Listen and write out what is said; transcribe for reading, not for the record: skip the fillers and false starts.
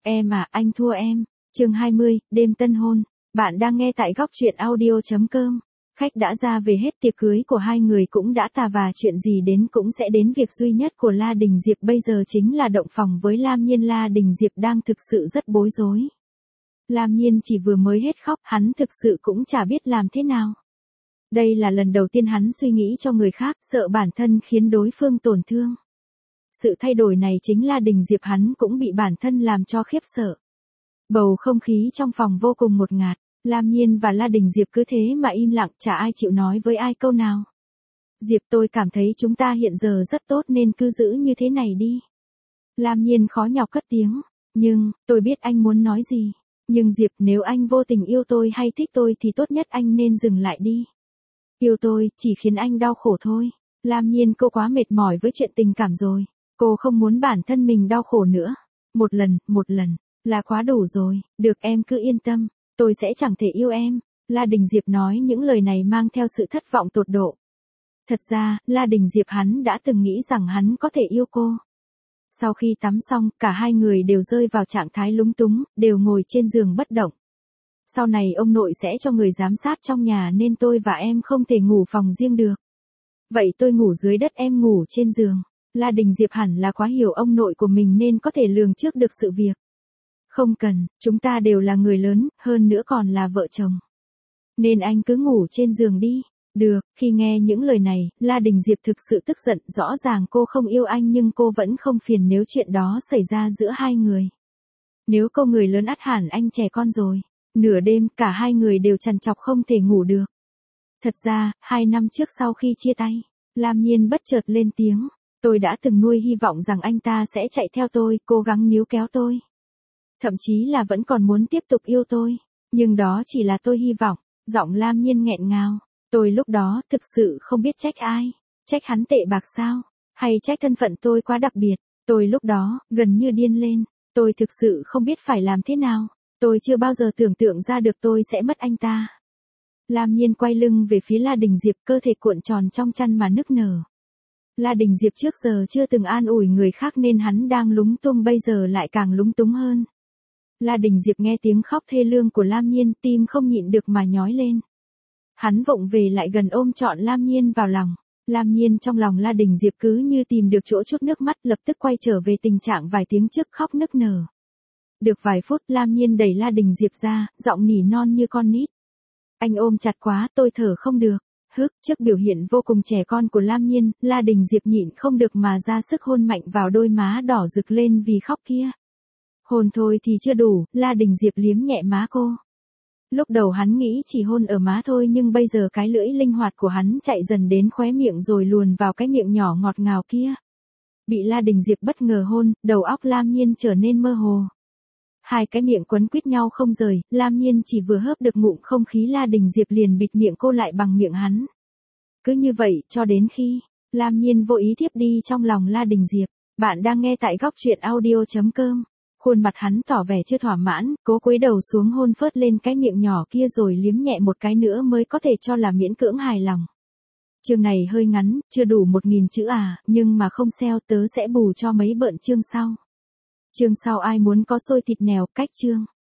Em à, anh thua em. Chương 20, đêm tân hôn. Bạn đang nghe tại góc truyện audio.com. Khách đã ra về hết, tiệc cưới của hai người cũng đã tà, và chuyện gì đến cũng sẽ đến. Việc duy nhất của La Đình Diệp bây giờ chính là động phòng với Lam Nhiên. La Đình Diệp đang thực sự rất bối rối. Lam Nhiên chỉ vừa mới hết khóc, hắn thực sự cũng chả biết làm thế nào. Đây là lần đầu tiên hắn suy nghĩ cho người khác, sợ bản thân khiến đối phương tổn thương. Sự thay đổi này chính La Đình Diệp, hắn cũng bị bản thân làm cho khiếp sợ. Bầu không khí trong phòng vô cùng ngột ngạt, Lam Nhiên và La Đình Diệp cứ thế mà im lặng, chả ai chịu nói với ai câu nào. Diệp, tôi cảm thấy chúng ta hiện giờ rất tốt nên cứ giữ như thế này đi. Lam Nhiên khó nhọc cất tiếng, nhưng, tôi biết anh muốn nói gì. Nhưng Diệp, nếu anh vô tình yêu tôi hay thích tôi thì tốt nhất anh nên dừng lại đi. Yêu tôi, chỉ khiến anh đau khổ thôi. Lam Nhiên, cô quá mệt mỏi với chuyện tình cảm rồi. Cô không muốn bản thân mình đau khổ nữa. Một lần, là quá đủ rồi. Được, em cứ yên tâm, tôi sẽ chẳng thể yêu em. La Đình Diệp nói những lời này mang theo sự thất vọng tột độ. Thật ra, La Đình Diệp hắn đã từng nghĩ rằng hắn có thể yêu cô. Sau khi tắm xong, cả hai người đều rơi vào trạng thái lúng túng, đều ngồi trên giường bất động. Sau này ông nội sẽ cho người giám sát trong nhà nên tôi và em không thể ngủ phòng riêng được. Vậy tôi ngủ dưới đất, em ngủ trên giường. La Đình Diệp hẳn là quá hiểu ông nội của mình nên có thể lường trước được sự việc. Không cần, chúng ta đều là người lớn, hơn nữa còn là vợ chồng. Nên anh cứ ngủ trên giường đi. Được, khi nghe những lời này, La Đình Diệp thực sự tức giận, rõ ràng cô không yêu anh nhưng cô vẫn không phiền nếu chuyện đó xảy ra giữa hai người. Nếu cô người lớn ắt hẳn anh trẻ con rồi. Nửa đêm, cả hai người đều trằn trọc không thể ngủ được. Thật ra, 2 năm trước sau khi chia tay, Lam Nhiên bất chợt lên tiếng. Tôi đã từng nuôi hy vọng rằng anh ta sẽ chạy theo tôi, cố gắng níu kéo tôi. Thậm chí là vẫn còn muốn tiếp tục yêu tôi. Nhưng đó chỉ là tôi hy vọng. Giọng Lam Nhiên nghẹn ngào. Tôi lúc đó thực sự không biết trách ai. Trách hắn tệ bạc sao? Hay trách thân phận tôi quá đặc biệt? Tôi lúc đó, gần như điên lên. Tôi thực sự không biết phải làm thế nào. Tôi chưa bao giờ tưởng tượng ra được tôi sẽ mất anh ta. Lam Nhiên quay lưng về phía La Đình Diệp, cơ thể cuộn tròn trong chăn mà nức nở. La Đình Diệp trước giờ chưa từng an ủi người khác nên hắn đang lúng tung, bây giờ lại càng lúng túng hơn. La Đình Diệp nghe tiếng khóc thê lương của Lam Nhiên, tim không nhịn được mà nhói lên. Hắn vụng về lại gần ôm trọn Lam Nhiên vào lòng. Lam Nhiên trong lòng La Đình Diệp cứ như tìm được chỗ trút nước mắt, lập tức quay trở về tình trạng vài tiếng trước, khóc nức nở. Được vài phút, Lam Nhiên đẩy La Đình Diệp ra, giọng nỉ non như con nít. Anh ôm chặt quá, tôi thở không được. Trước biểu hiện vô cùng trẻ con của Lam Nhiên, La Đình Diệp nhịn không được mà ra sức hôn mạnh vào đôi má đỏ rực lên vì khóc kia. Hôn thôi thì chưa đủ, La Đình Diệp liếm nhẹ má cô. Lúc đầu hắn nghĩ chỉ hôn ở má thôi nhưng bây giờ cái lưỡi linh hoạt của hắn chạy dần đến khóe miệng rồi luồn vào cái miệng nhỏ ngọt ngào kia. Bị La Đình Diệp bất ngờ hôn, đầu óc Lam Nhiên trở nên mơ hồ. Hai cái miệng quấn quýt nhau không rời, Lam Nhiên chỉ vừa hớp được ngụm không khí La Đình Diệp liền bịt miệng cô lại bằng miệng hắn. Cứ như vậy, cho đến khi Lam Nhiên vô ý thiếp đi trong lòng La Đình Diệp. Bạn đang nghe tại góc truyện audio.com. Khuôn mặt hắn tỏ vẻ chưa thỏa mãn, cố cúi đầu xuống hôn phớt lên cái miệng nhỏ kia rồi liếm nhẹ một cái nữa mới có thể cho là miễn cưỡng hài lòng. Chương này hơi ngắn, chưa đủ 1000 chữ à, nhưng mà không sao, tớ sẽ bù cho mấy bận chương sau. Chương sau ai muốn có xôi thịt nèo, cách chương.